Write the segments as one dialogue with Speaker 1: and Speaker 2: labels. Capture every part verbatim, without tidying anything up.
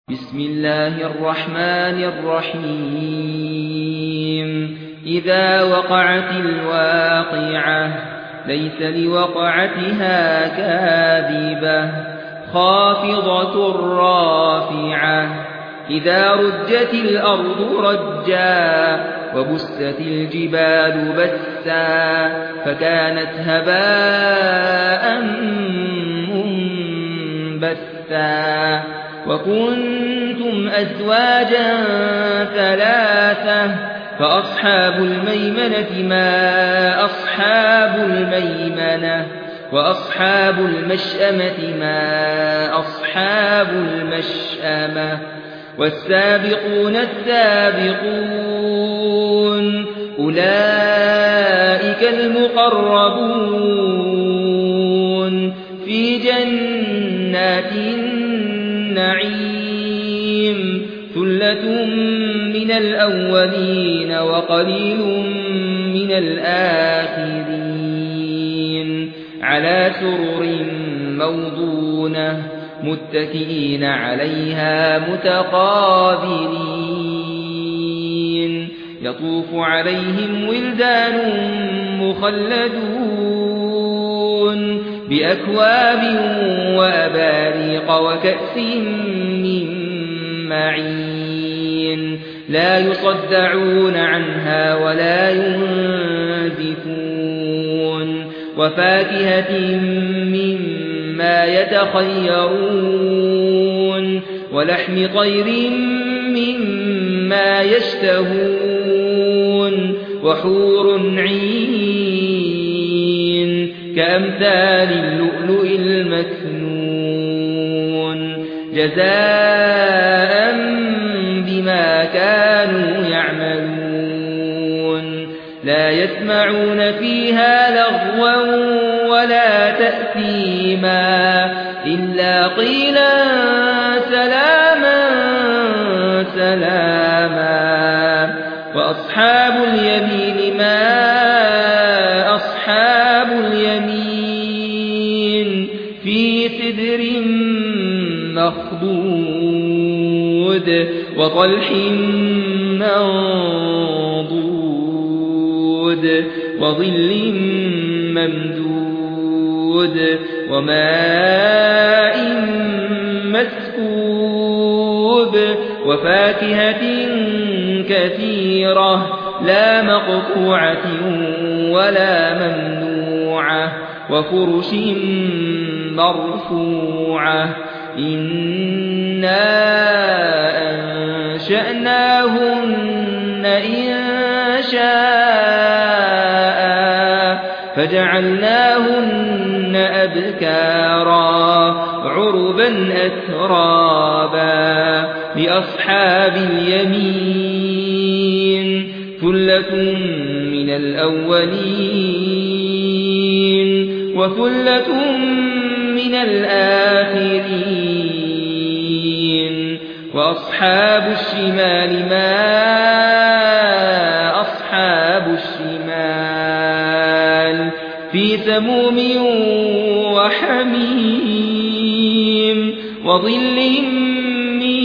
Speaker 1: بسم الله الرحمن الرحيم إذا وقعت الواقعة ليس لوقعتها كاذبة خافضة رافعة إذا رجت الأرض رجا وبست الجبال بسا فكانت هباء منبثا وكنتم أزواجا ثلاثة فأصحاب الميمنة ما أصحاب الميمنة وأصحاب المشأمة ما أصحاب المشأمة والسابقون السابقون أولئك المقربون في جنات النعيم ثلة من الأولين وقليل من الآخرين على سرر موضونة متكئين عليها متقابلين يطوف عليهم ولدان مخلدون بأكواب وأباريق وكأس من معين لا يصدعون عنها ولا ينزفون وفاكهة مما يتخيرون ولحم طير مما يشتهون وحور عين كأمثال اللؤلؤ المكنون جزاء بما كانوا يعملون لا يسمعون فيها لغوا ولا تأثيما إلا قيلا سلاما سلاما وأصحاب اليمين ما أصحاب اليمين في سدر مخضود وطلح منضود وظل ممدود وماء مسكوب وفاكهة كثيرة لا مقطوعة ولا ممنوعة وفرش مرفوعة إنا أنشأناهن إنشاء فجعلناهن أبكارا عربا أترابا لأصحاب اليمين ثلة من الأولين وثلة من الآخرين وأصحاب الشمال ما أصحاب الشمال في سموم وحميم وظل من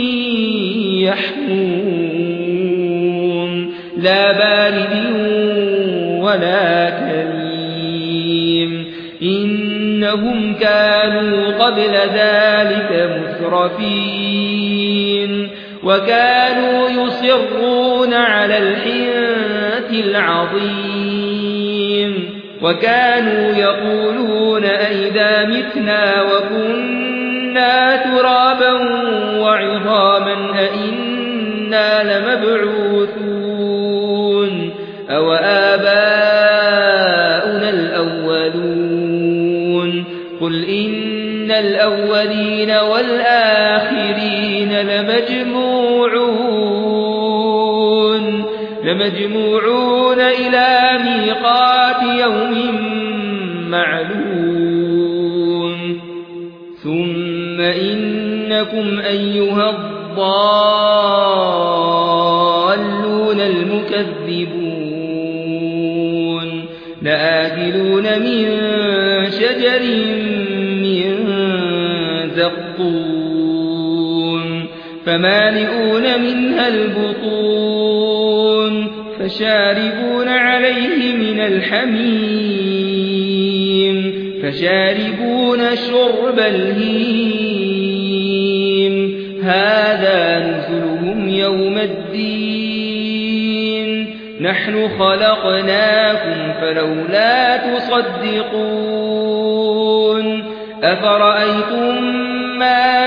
Speaker 1: يحموم لا بارد ولا كريم إنهم كانوا قبل ذلك مسرفين وكانوا يصرون على الحنث العظيم وكانوا يقولون أئذا متنا وكنا ترابا وعظاما أئنا لمبعوثون أو آباؤنا الأولون قل إن الأولين والآخرين لمجموعون لمجموعون إلى ميقات يوم معلوم ثم إنكم أيها الضالون المكذبون لآكلون من شجر من زقوم فمالئون منها البطون فشاربون عليه من الحميم فشاربون شرب الهيم هذا نزلهم يوم الدين نحن خلقناكم فلولا تصدقون أفرأيتم ما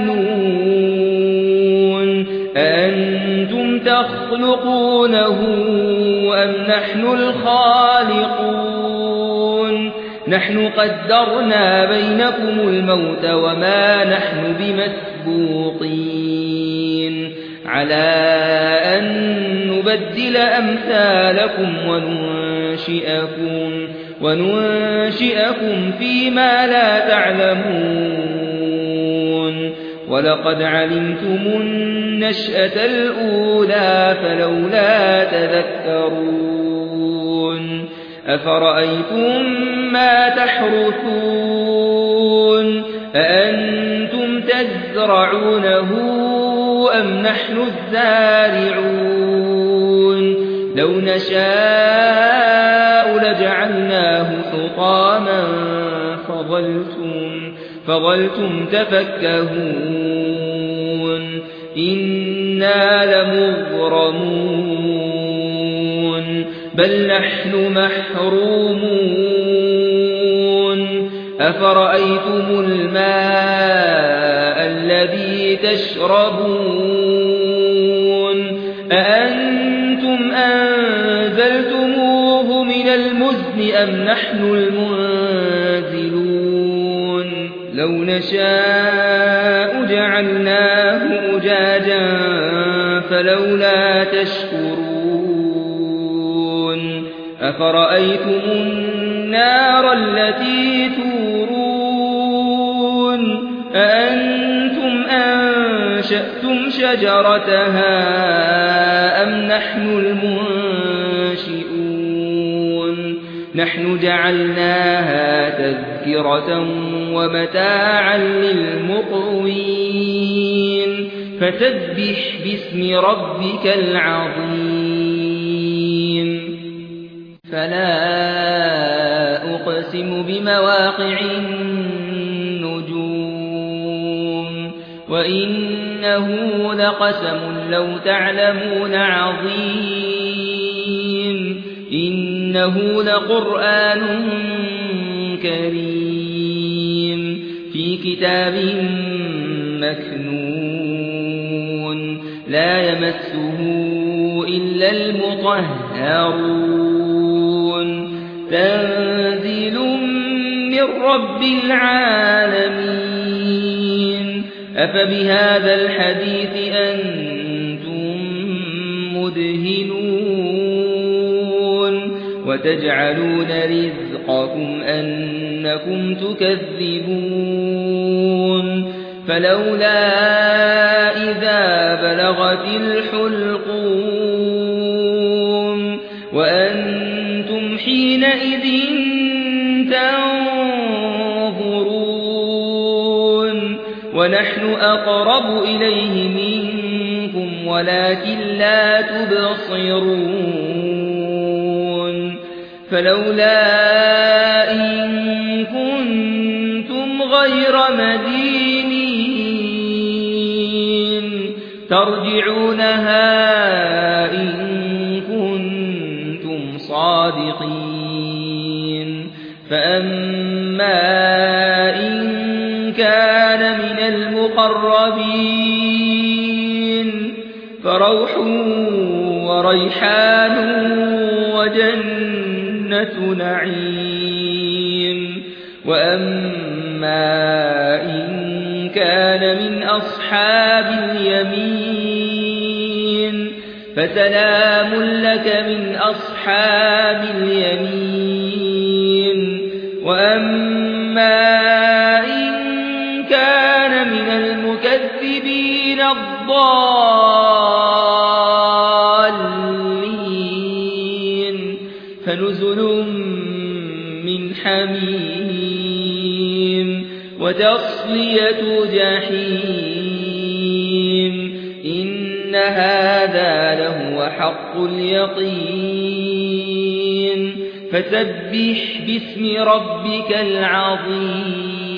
Speaker 1: تمنون أنتم تخلقونه أم نحن الخالقون نحن قدرنا بينكم الموت وما نحن بمسبوقين على أن نبدل أمثالكم وننشئكم وننشئكم فيما لا تعلمون ولقد علمتم النشأة الأولى فلولا تذكرون أفرأيتم ما تحرثون أأنتم تزرعونه أم نحن الزارعون لو نشاء لجعلناه حطاما فظلتم, فظلتم تفكهون إنا لمغرمون بل نحن محرومون أفرأيتم الماء الذي تشربون أأنتم أنزلتموه من المزن أم نحن المنزلون لو نشاء جعلناه أجاجا فلولا تشكرون أفرأيتم النار التي تورون أأنتم أنشأتم شجرتها أم نحن المنشئون نحن جعلناها تذكرة ومتاعا للمقوين فسبح باسم ربك العظيم فلا أقسم بمواقع النجوم وإنه لقسم لو تعلمون عظيم إنه لقرآن كريم في كتاب مكنون لا يمسه إلا المطهرون تنزيل من رب العالمين أفبهذا الحديث أنتم مدهنون وتجعلون رزقكم أنكم تكذبون فلولا إذا بلغت الحلقوم وأنتم حينئذ تنظرون ونحن أقرب إليه منكم ولكن لا تبصرون فلولا إن كنتم غير مدينين ترجعونها إن كنتم صادقين فأما إن كان من المقربين فروح وريحان وجنة نعيم وأما إن كان من أصحاب اليمين فسلام لك من أصحاب اليمين وأما إن كان من المكذبين الضالين فنزل من حميم وتصلية جحيم إن هذا لهو حق اليقين فسبح باسم ربك العظيم